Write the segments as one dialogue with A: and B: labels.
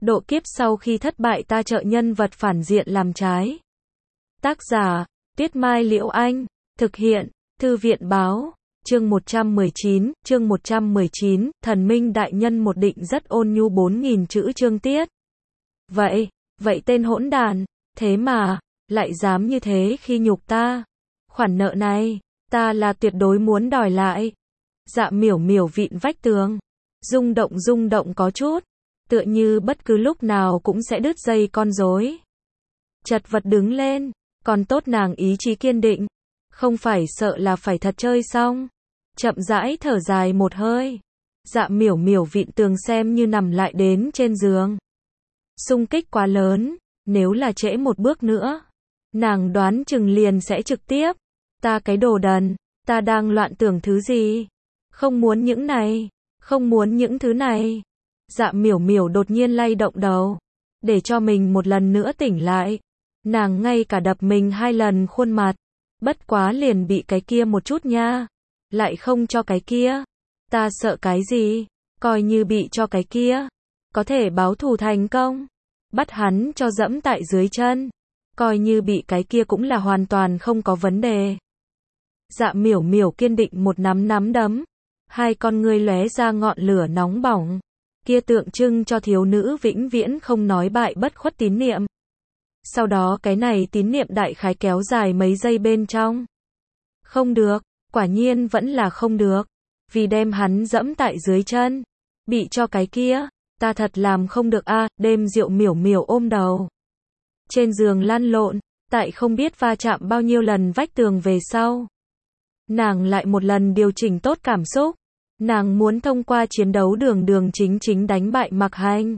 A: Độ kiếp sau khi thất bại ta trợ nhân vật phản diện làm trái. Tác giả, Tuyết Mai Liễu Anh. Thực hiện, Thư viện Báo. Chương 119, Thần Minh Đại Nhân một định rất ôn nhu 4.000 chữ chương tiết. Vậy tên hỗn đàn, thế mà, lại dám như thế khi nhục ta. Khoản nợ này, ta là tuyệt đối muốn đòi lại. Dạ miểu miểu vịn vách tường. Rung động có chút. Tựa như bất cứ lúc nào cũng sẽ đứt dây con rối. Chật vật đứng lên, còn tốt nàng ý chí kiên định. Không phải sợ là phải thật chơi xong. Chậm rãi thở dài một hơi. Dạ miểu miểu vịn tường xem như nằm lại đến trên giường. Xung kích quá lớn, nếu là trễ một bước nữa, nàng đoán chừng liền sẽ trực tiếp. Ta cái đồ đần, ta đang loạn tưởng thứ gì? Không muốn những này, không muốn những thứ này. Dạ miểu miểu đột nhiên lay động đầu, để cho mình một lần nữa tỉnh lại. Nàng ngay cả đập mình 2 lần khuôn mặt, bất quá liền bị cái kia một chút nha. Lại không cho cái kia. Ta sợ cái gì? Coi như bị cho cái kia, có thể báo thù thành công. Bắt hắn cho dẫm tại dưới chân. Coi như bị cái kia cũng là hoàn toàn không có vấn đề. Dạ miểu miểu kiên định một nắm đấm. 2 con ngươi lóe ra ngọn lửa nóng bỏng. Kia tượng trưng cho thiếu nữ vĩnh viễn không nói bại bất khuất tín niệm. Sau đó cái này tín niệm đại khái kéo dài mấy giây bên trong. Không được, quả nhiên vẫn là không được. Vì đem hắn dẫm tại dưới chân. Bị cho cái kia, ta thật làm không được a. Đêm rượu miểu miểu ôm đầu. Trên giường lăn lộn, tại không biết va chạm bao nhiêu lần vách tường về sau. Nàng lại một lần điều chỉnh tốt cảm xúc. Nàng muốn thông qua chiến đấu đường chính đánh bại Mặc Hành.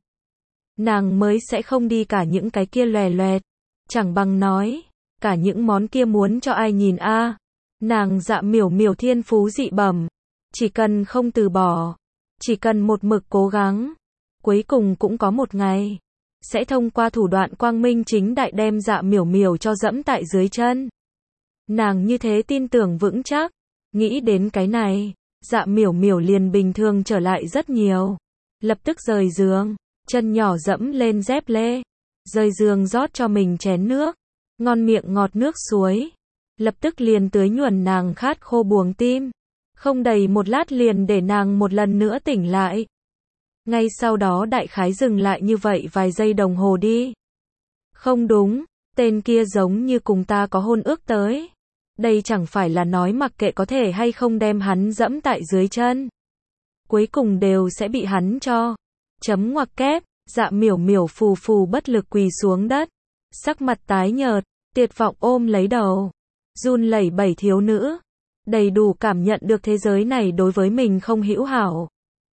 A: Nàng mới sẽ không đi cả những cái kia lòe loẹt. Chẳng bằng nói, cả những món kia muốn cho ai nhìn a. Nàng dạ miểu miểu thiên phú dị bẩm. Chỉ cần không từ bỏ, chỉ cần một mực cố gắng, cuối cùng cũng có một ngày sẽ thông qua thủ đoạn quang minh chính đại đem dạ miểu miểu cho dẫm tại dưới chân. Nàng như thế tin tưởng vững chắc. Nghĩ đến cái này, dạ miểu miểu liền bình thường trở lại rất nhiều. Lập tức rời giường, chân nhỏ dẫm lên dép lê, rời giường rót cho mình chén nước, ngon miệng ngọt nước suối. Lập tức liền tưới nhuần nàng khát khô buồng tim. Không đầy một lát liền để nàng một lần nữa tỉnh lại. Ngay sau đó đại khái dừng lại như vậy vài giây đồng hồ đi. Không đúng, tên kia giống như cùng ta có hôn ước tới. Đây chẳng phải là nói mặc kệ có thể hay không đem hắn dẫm tại dưới chân. Cuối cùng đều sẽ bị hắn cho. Chấm ngoặc kép, dạ miểu miểu phù bất lực quỳ xuống đất. Sắc mặt tái nhợt, tuyệt vọng ôm lấy đầu. Run lẩy bẩy thiếu nữ. Đầy đủ cảm nhận được thế giới này đối với mình không hữu hảo.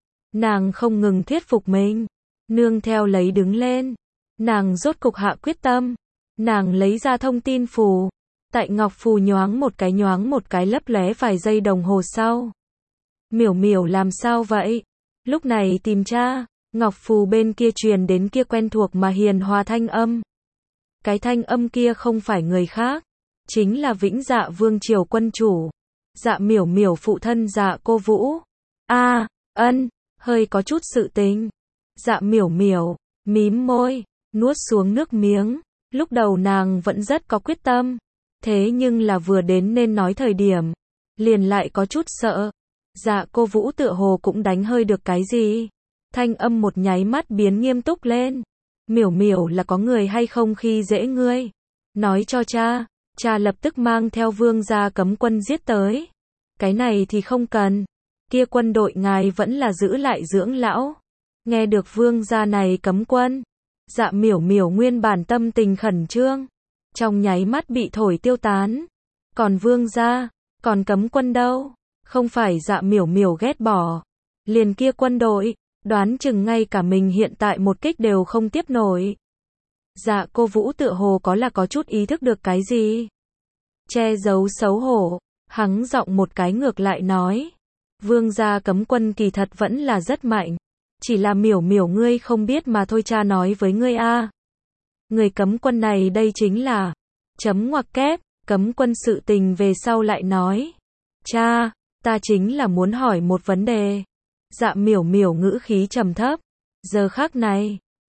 A: Nàng không ngừng thuyết phục mình. Nương theo lấy đứng lên. Nàng rốt cục hạ quyết tâm. Nàng lấy ra thông tin phù. Tại ngọc phù nhoáng một cái lấp lóe vài giây đồng hồ sau. Miểu miểu làm sao vậy? Lúc này tìm cha. Ngọc phù bên kia truyền đến kia quen thuộc mà hiền hòa thanh âm. Cái thanh âm kia không phải người khác. Chính là Vĩnh Dạ Vương Triều quân chủ. Dạ miểu miểu phụ thân Dạ Cô Vũ. Ân, hơi có chút sự tình. Dạ miểu miểu, mím môi, nuốt xuống nước miếng. Lúc đầu nàng vẫn rất có quyết tâm. Thế nhưng là vừa đến nên nói thời điểm. Liền lại có chút sợ. Dạ Cô Vũ tựa hồ cũng đánh hơi được cái gì. Thanh âm một nháy mắt biến nghiêm túc lên. Miểu miểu là có người hay không khi dễ ngươi. Nói cho cha. Cha lập tức mang theo vương gia cấm quân giết tới. Cái này thì không cần. Kia quân đội ngài vẫn là giữ lại dưỡng lão. Nghe được vương gia này cấm quân. Dạ miểu miểu nguyên bản tâm tình khẩn trương. Trong nháy mắt bị thổi tiêu tán. Còn vương gia, còn cấm quân đâu? Không phải dạ miểu miểu ghét bỏ. Liền kia quân đội, đoán chừng ngay cả mình hiện tại một kích đều không tiếp nổi. Dạ Cô Vũ tựa hồ có chút ý thức được cái gì. Che giấu xấu hổ, hắng giọng một cái ngược lại nói. Vương gia cấm quân kỳ thật vẫn là rất mạnh. Chỉ là miểu miểu ngươi không biết mà thôi, cha nói với ngươi a. Người cấm quân này đây chính là. Chấm ngoặc kép, cấm quân sự tình về sau lại nói. Cha, ta chính là muốn hỏi một vấn đề. Dạ miểu miểu ngữ khí trầm thấp. Giờ khắc này,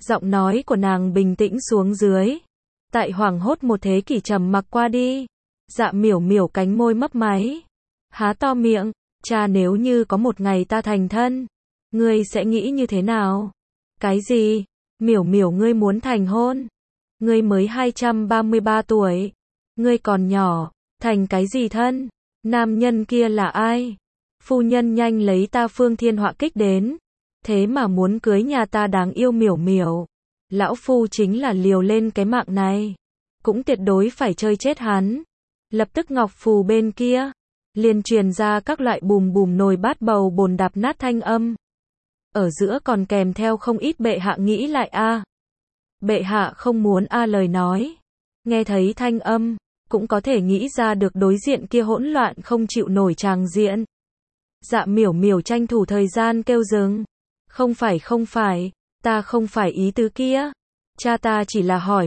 A: Giọng nói của nàng bình tĩnh xuống dưới. Tại hoảng hốt một thế kỷ trầm mặc qua đi. Dạ miểu miểu cánh môi mấp máy. Há to miệng, cha nếu như có một ngày ta thành thân, ngươi sẽ nghĩ như thế nào? Cái gì? Miểu miểu ngươi muốn thành hôn? Ngươi mới 233 tuổi. Ngươi còn nhỏ, thành cái gì thân? Nam nhân kia là ai? Phu nhân nhanh lấy ta phương thiên họa kích đến. Thế mà muốn cưới nhà ta đáng yêu miểu miểu. Lão phu chính là liều lên cái mạng này. Cũng tuyệt đối phải chơi chết hắn. Lập tức ngọc phù bên kia liền truyền ra các loại bùm bùm nồi bát bầu bồn đạp nát thanh âm. Ở giữa còn kèm theo không ít bệ hạ nghĩ lại a. Bệ hạ không muốn a lời nói. Nghe thấy thanh âm, cũng có thể nghĩ ra được đối diện kia hỗn loạn không chịu nổi tràng diện. Dạ miểu miểu tranh thủ thời gian kêu dừng. Không phải, ta không phải ý tứ kia. Cha ta chỉ là hỏi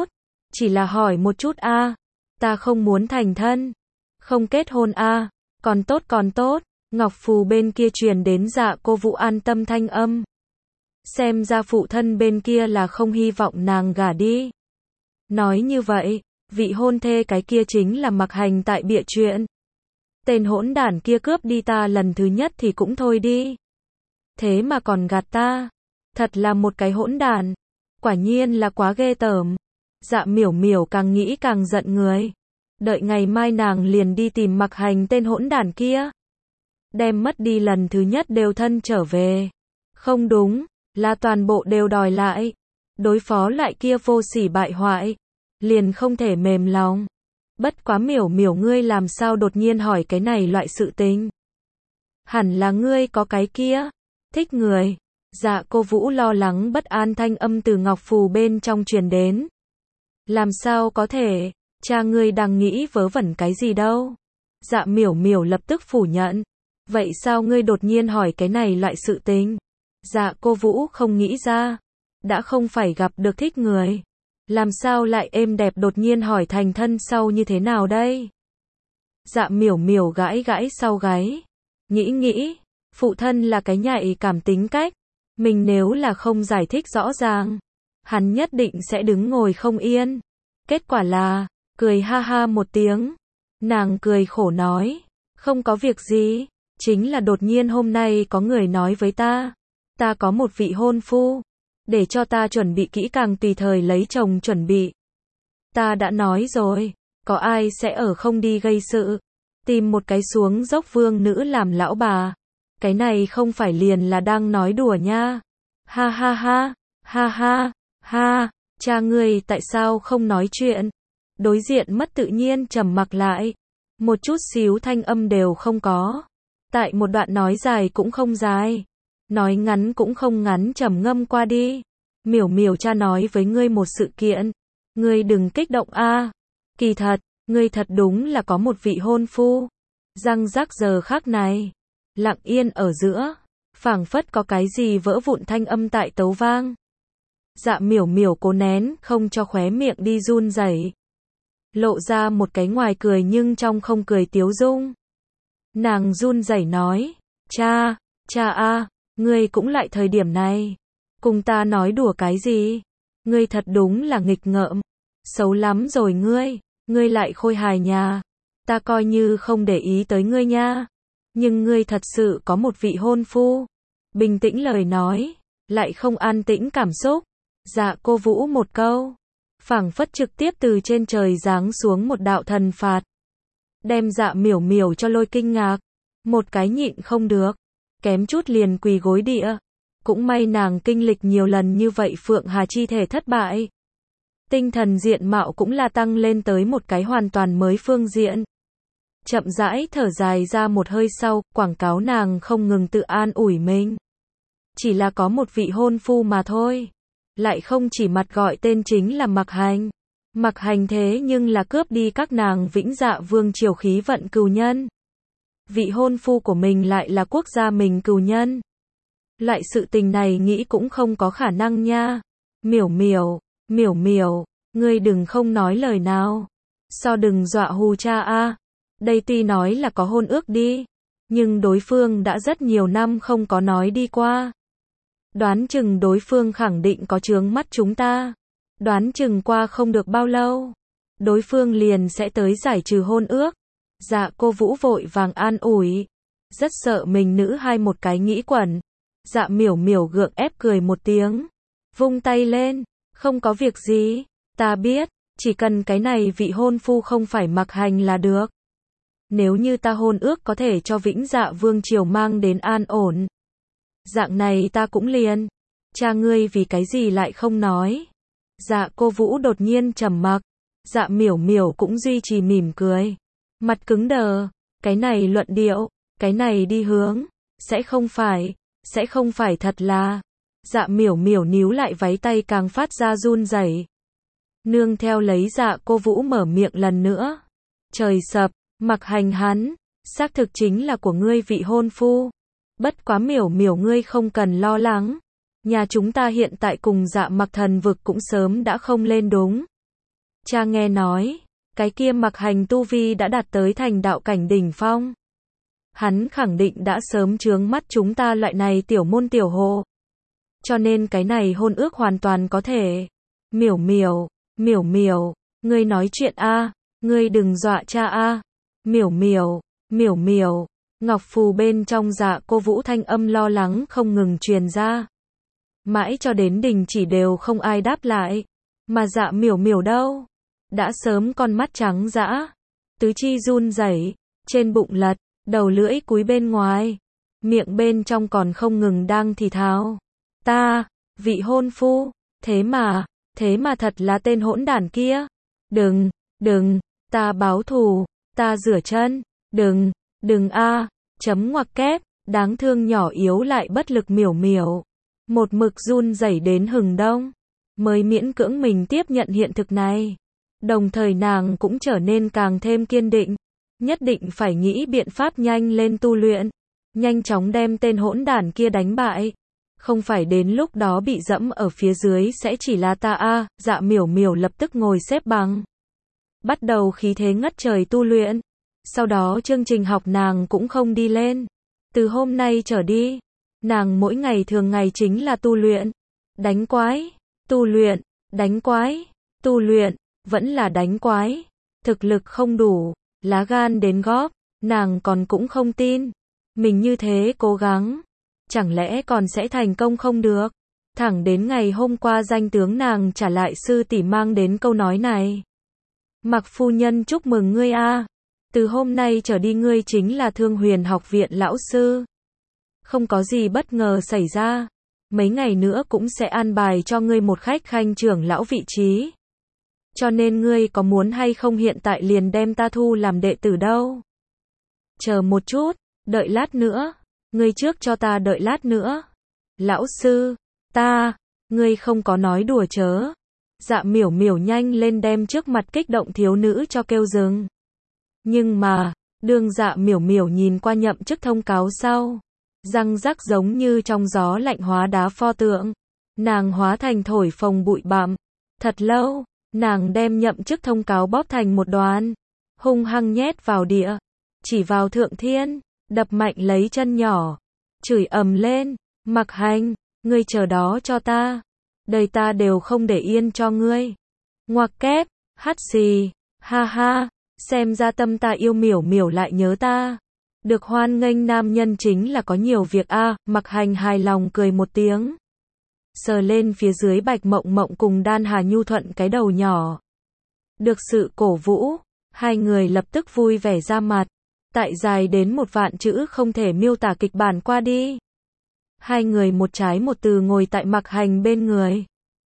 A: một chút a. Ta không muốn thành thân. Không kết hôn a. Còn tốt. Ngọc phù bên kia truyền đến Dạ Cô Vũ an tâm thanh âm. Xem ra phụ thân bên kia là không hy vọng nàng gả đi. Nói như vậy, vị hôn thê cái kia chính là Mặc Hành tại bịa chuyện. Tên hỗn đản kia cướp đi ta lần thứ nhất thì cũng thôi đi. Thế mà còn gạt ta. Thật là một cái hỗn đản. Quả nhiên là quá ghê tởm. Dạ miểu miểu càng nghĩ càng giận người. Đợi ngày mai nàng liền đi tìm Mặc Hành tên hỗn đản kia. Đem mất đi lần thứ nhất đều thân trở về. Không đúng, là toàn bộ đều đòi lại. Đối phó lại kia vô sỉ bại hoại. Liền không thể mềm lòng. Bất quá miểu miểu ngươi làm sao đột nhiên hỏi cái này loại sự tình. Hẳn là ngươi có cái kia. Thích người. Dạ Cô Vũ lo lắng bất an thanh âm từ ngọc phù bên trong truyền đến. Làm sao có thể, cha ngươi đang nghĩ vớ vẩn cái gì đâu. Dạ miểu miểu lập tức phủ nhận. Vậy sao ngươi đột nhiên hỏi cái này loại sự tình? Dạ Cô Vũ không nghĩ ra. Đã không phải gặp được thích người. Làm sao lại êm đẹp đột nhiên hỏi thành thân sau như thế nào đây? Dạ miểu miểu gãi gãi sau gáy. Nghĩ, phụ thân là cái nhạy cảm tính cách. Mình nếu là không giải thích rõ ràng, hắn nhất định sẽ đứng ngồi không yên. Kết quả là, cười ha ha một tiếng. Nàng cười khổ nói, không có việc gì, chính là đột nhiên hôm nay có người nói với ta có một vị hôn phu, để cho ta chuẩn bị kỹ càng tùy thời lấy chồng chuẩn bị. Ta đã nói rồi, có ai sẽ ở không đi gây sự, tìm một cái xuống dốc vương nữ làm lão bà. Cái này không phải liền là đang nói đùa nha. Ha, cha ngươi tại sao không nói chuyện? Đối diện mất tự nhiên trầm mặc lại. Một chút xíu thanh âm đều không có. Tại một đoạn nói dài cũng không dài. Nói ngắn cũng không ngắn trầm ngâm qua đi. Miểu miểu cha nói với ngươi một sự kiện. Ngươi đừng kích động a. Kỳ thật, ngươi thật đúng là có một vị hôn phu. Răng rắc giờ khắc này. Lặng yên ở giữa, phảng phất có cái gì vỡ vụn thanh âm tại tấu vang. Dạ miểu miểu cố nén không cho khóe miệng đi run rẩy, lộ ra một cái ngoài cười nhưng trong không cười tiếu dung. Nàng run rẩy nói, cha a, ngươi cũng lại thời điểm này, cùng ta nói đùa cái gì? Ngươi thật đúng là nghịch ngợm, xấu lắm rồi ngươi lại khôi hài nhà, ta coi như không để ý tới ngươi nha. Nhưng ngươi thật sự có một vị hôn phu. Bình tĩnh lời nói, lại không an tĩnh cảm xúc. Dạ Cô Vũ một câu, phảng phất trực tiếp từ trên trời giáng xuống một đạo thần phạt. Đem dạ miểu miểu cho lôi kinh ngạc. Một cái nhịn không được, kém chút liền quỳ gối địa. Cũng may nàng kinh lịch nhiều lần như vậy Phượng Hà chi thể thất bại. Tinh thần diện mạo cũng là tăng lên tới một cái hoàn toàn mới phương diện. Chậm rãi thở dài ra một hơi sau, quảng cáo nàng không ngừng tự an ủi mình. Chỉ là có một vị hôn phu mà thôi. Lại không chỉ mặt gọi tên chính là Mặc Hành. Mặc Hành thế nhưng là cướp đi các nàng Vĩnh Dạ Vương triều khí vận cừu nhân. Vị hôn phu của mình lại là quốc gia mình cừu nhân. Loại sự tình này nghĩ cũng không có khả năng nha. Miểu miểu, ngươi đừng không nói lời nào. So đừng dọa hù cha a. Đây tuy nói là có hôn ước đi, nhưng đối phương đã rất nhiều năm không có nói đi qua. Đoán chừng đối phương khẳng định có chướng mắt chúng ta. Đoán chừng qua không được bao lâu, đối phương liền sẽ tới giải trừ hôn ước. Dạ cô Vũ vội vàng an ủi. Rất sợ mình nữ hai một cái nghĩ quẩn. Dạ miểu miểu gượng ép cười một tiếng. Vung tay lên. Không có việc gì. Ta biết. Chỉ cần cái này vị hôn phu không phải Mặc Hành là được. Nếu như ta hôn ước có thể cho Vĩnh Dạ Vương triều mang đến an ổn. Dạng này ta cũng liền. Cha ngươi vì cái gì lại không nói. Dạ cô Vũ đột nhiên trầm mặc. Dạ miểu miểu cũng duy trì mỉm cười. Mặt cứng đờ. Cái này luận điệu. Cái này đi hướng. Sẽ không phải thật là. Dạ miểu miểu níu lại váy tay càng phát ra run rẩy. Nương theo lấy dạ cô Vũ mở miệng lần nữa. Trời sập, Mặc Hành hắn, xác thực chính là của ngươi vị hôn phu. Bất quá miểu miểu ngươi không cần lo lắng. Nhà chúng ta hiện tại cùng dạ Mặc thần vực cũng sớm đã không lên đúng. Cha nghe nói, cái kia Mặc Hành tu vi đã đạt tới thành đạo cảnh đỉnh phong. Hắn khẳng định đã sớm chướng mắt chúng ta loại này tiểu môn tiểu hộ. Cho nên cái này hôn ước hoàn toàn có thể. Miểu miểu, ngươi nói chuyện a, ngươi đừng dọa cha a. Miểu miểu, ngọc phù bên trong dạ cô Vũ thanh âm lo lắng không ngừng truyền ra. Mãi cho đến đình chỉ đều không ai đáp lại. Mà dạ miểu miểu đâu? Đã sớm con mắt trắng dã, tứ chi run rẩy, trên bụng lật, đầu lưỡi cúi bên ngoài, miệng bên trong còn không ngừng đang thì thào. Ta, vị hôn phu, thế mà thật là tên hỗn đản kia. Đừng, ta báo thù, ta rửa chân, đừng a, chấm ngoặc kép, đáng thương nhỏ yếu lại bất lực miểu miểu. Một mực run rẩy đến hừng đông, mới miễn cưỡng mình tiếp nhận hiện thực này. Đồng thời nàng cũng trở nên càng thêm kiên định, nhất định phải nghĩ biện pháp nhanh lên tu luyện, nhanh chóng đem tên hỗn đản kia đánh bại. Không phải đến lúc đó bị dẫm ở phía dưới sẽ chỉ là ta a. Dạ miểu miểu lập tức ngồi xếp bằng, bắt đầu khí thế ngất trời tu luyện. Sau đó chương trình học nàng cũng không đi lên. Từ hôm nay trở đi, nàng mỗi ngày thường ngày chính là tu luyện, đánh quái, tu luyện, đánh quái, tu luyện, vẫn là đánh quái. Thực lực không đủ, lá gan đến góp, nàng còn cũng không tin. Mình như thế cố gắng, chẳng lẽ còn sẽ thành công không được. Thẳng đến ngày hôm qua danh tướng nàng trả lại sư tỷ mang đến câu nói này. Mặc phu nhân chúc mừng ngươi a. Từ hôm nay trở đi ngươi chính là Thương Huyền học viện lão sư. Không có gì bất ngờ xảy ra. Mấy ngày nữa cũng sẽ an bài cho ngươi một khách khanh trưởng lão vị trí. Cho nên ngươi có muốn hay không hiện tại liền đem ta thu làm đệ tử đâu. Chờ một chút, đợi lát nữa. Ngươi trước cho ta đợi lát nữa. Lão sư, ngươi không có nói đùa chớ. Dạ miểu miểu nhanh lên đem trước mặt kích động thiếu nữ cho kêu dừng. Nhưng mà, đương dạ miểu miểu nhìn qua nhậm chức thông cáo sau, răng rắc giống như trong gió lạnh hóa đá pho tượng. Nàng hóa thành thổi phồng bụi bặm. Thật lâu, nàng đem nhậm chức thông cáo bóp thành một đoàn, hung hăng nhét vào địa, chỉ vào Thượng Thiên, đập mạnh lấy chân nhỏ, chửi ầm lên, Mặc Hành, ngươi chờ đó cho ta, đời ta đều không để yên cho ngươi. Ngoặc kép, hắt xì, ha ha, xem ra tâm ta yêu miểu miểu lại nhớ ta. Được hoan nghênh nam nhân chính là có nhiều việc a. Mặc Hành hài lòng cười một tiếng, sờ lên phía dưới Bạch Mộng Mộng cùng Đan Hà nhu thuận cái đầu nhỏ. Được sự cổ vũ, hai người lập tức vui vẻ ra mặt. Tại dài đến 1.000.000 chữ không thể miêu tả kịch bản qua đi. Hai người một trái một từ ngồi tại Mặc Hành bên người,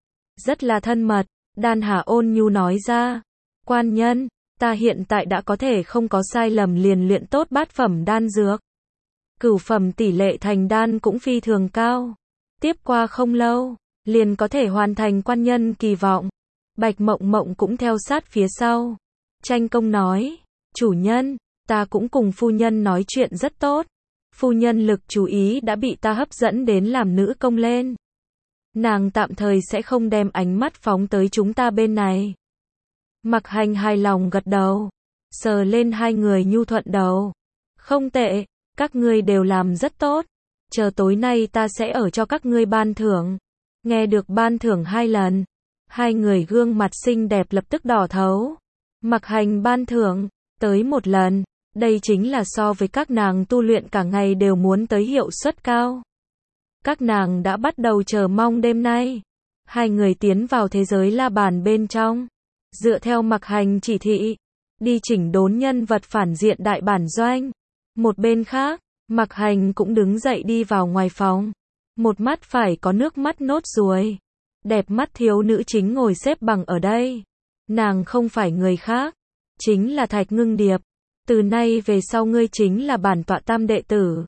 A: rất là thân mật. Đan Hà ôn nhu nói ra, quan nhân, ta hiện tại đã có thể không có sai lầm liền luyện tốt bát phẩm đan dược. Cửu phẩm tỷ lệ thành đan cũng phi thường cao. Tiếp qua không lâu, liền có thể hoàn thành quan nhân kỳ vọng. Bạch Mộng Mộng cũng theo sát phía sau. Tranh công nói, chủ nhân, ta cũng cùng phu nhân nói chuyện rất tốt. Phu nhân lực chú ý đã bị ta hấp dẫn đến làm nữ công lên. Nàng tạm thời sẽ không đem ánh mắt phóng tới chúng ta bên này. Mặc Hành hài lòng gật đầu, sờ lên hai người nhu thuận đầu. Không tệ, các ngươi đều làm rất tốt. chờ tối nay ta sẽ ở cho các ngươi ban thưởng. Nghe được ban thưởng 2 lần, hai người gương mặt xinh đẹp lập tức đỏ thấu. Mặc Hành ban thưởng, tới 1 lần, đây chính là so với các nàng tu luyện cả ngày đều muốn tới hiệu suất cao. Các nàng đã bắt đầu chờ mong đêm nay. Hai người tiến vào thế giới la bàn bên trong. Dựa theo Mặc Hành chỉ thị, đi chỉnh đốn nhân vật phản diện đại bản doanh. Một bên khác, Mặc Hành cũng đứng dậy đi vào ngoài phòng. Một mắt phải có nước mắt nốt ruồi. Đẹp mắt thiếu nữ chính ngồi xếp bằng ở đây. Nàng không phải người khác, chính là Thạch Ngưng Điệp. Từ nay về sau ngươi chính là bản tọa tam đệ tử.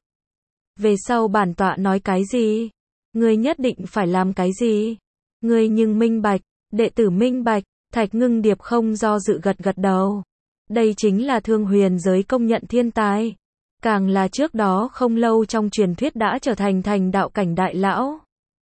A: Về sau bản tọa nói cái gì, ngươi nhất định phải làm cái gì. Ngươi nhưng minh bạch, đệ tử minh bạch. Thạch Ngưng Điệp không do dự gật gật đầu. Đây chính là Thương Huyền giới công nhận thiên tài. Càng là trước đó không lâu trong truyền thuyết đã trở thành thành đạo cảnh đại lão.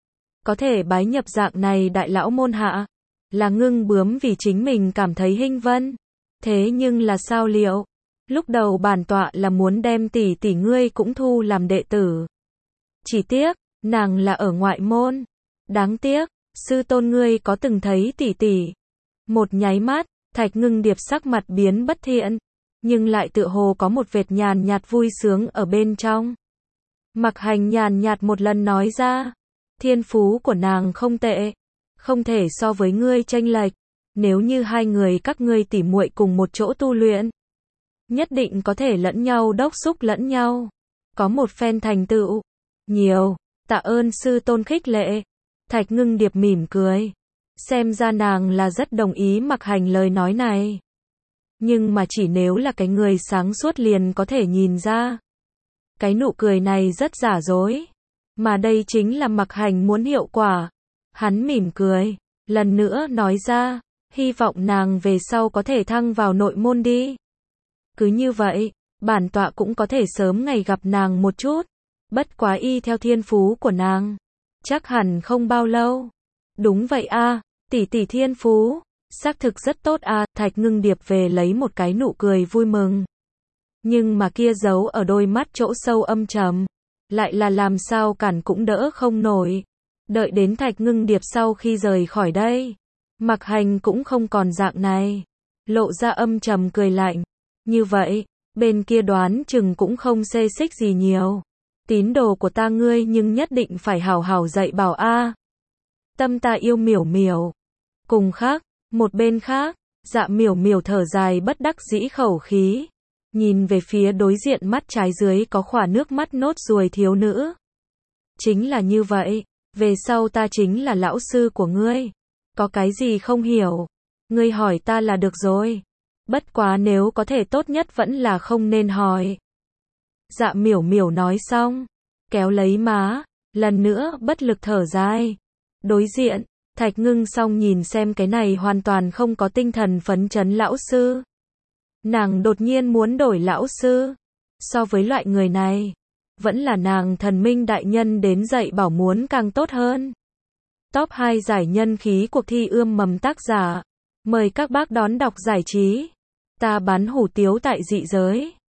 A: Có thể bái nhập dạng này đại lão môn hạ, là Ngưng Bướm vì chính mình cảm thấy hinh vân. Thế nhưng là sao liệu? Lúc đầu bản tọa là muốn đem tỷ tỷ ngươi cũng thu làm đệ tử. Chỉ tiếc, nàng là ở ngoại môn. Đáng tiếc, sư tôn ngươi có từng thấy tỷ tỷ. Một nháy mắt, Thạch Ngưng Điệp sắc mặt biến bất thiện, nhưng lại tựa hồ có một vệt nhàn nhạt vui sướng ở bên trong. Mặc Hành nhàn nhạt một lần nói ra, thiên phú của nàng không tệ, không thể so với ngươi chênh lệch. Nếu như hai người các ngươi tỉ muội cùng một chỗ tu luyện, nhất định có thể lẫn nhau đốc xúc lẫn nhau, có một phen thành tựu. Nhiều, tạ ơn sư tôn khích lệ. Thạch Ngưng Điệp mỉm cười. Xem ra nàng là rất đồng ý Mặc Hành lời nói này. Nhưng mà chỉ nếu là cái người sáng suốt liền có thể nhìn ra. Cái nụ cười này rất giả dối. Mà đây chính là Mặc Hành muốn hiệu quả. Hắn mỉm cười, lần nữa nói ra, hy vọng nàng về sau có thể thăng vào nội môn đi. Cứ như vậy, bản tọa cũng có thể sớm ngày gặp nàng một chút. Bất quá y theo thiên phú của nàng, chắc hẳn không bao lâu. Đúng vậy a, tỷ tỷ thiên phú, xác thực rất tốt a. Thạch Ngưng Điệp về lấy một cái nụ cười vui mừng. Nhưng mà kia giấu ở đôi mắt chỗ sâu âm trầm, lại là làm sao cản cũng đỡ không nổi. Đợi đến Thạch Ngưng Điệp sau khi rời khỏi đây, Mặc Hành cũng không còn dạng này, lộ ra âm trầm cười lạnh. Như vậy, bên kia đoán chừng cũng không xê xích gì nhiều. Tín đồ của ta ngươi nhưng nhất định phải hảo hảo dạy bảo a. Tâm ta yêu Miểu Miểu. Cùng khác, một bên khác, Dạ Miểu Miểu thở dài bất đắc dĩ khẩu khí, nhìn về phía đối diện mắt trái dưới có khỏa nước mắt nốt ruồi thiếu nữ. Chính là như vậy, về sau ta chính là lão sư của ngươi. Có cái gì không hiểu, ngươi hỏi ta là được rồi. Bất quá nếu có thể tốt nhất vẫn là không nên hỏi. Dạ Miểu Miểu nói xong, kéo lấy má, lần nữa bất lực thở dài. Đối diện, Thạch Ngưng Song nhìn xem cái này hoàn toàn không có tinh thần phấn chấn lão sư. Nàng đột nhiên muốn đổi lão sư. So với loại người này, vẫn là nàng Thần Minh đại nhân đến dạy bảo muốn càng tốt hơn. Top 2 giải nhân khí cuộc thi ươm mầm tác giả. Mời các bác đón đọc giải trí. Ta bán hủ tiếu tại dị giới.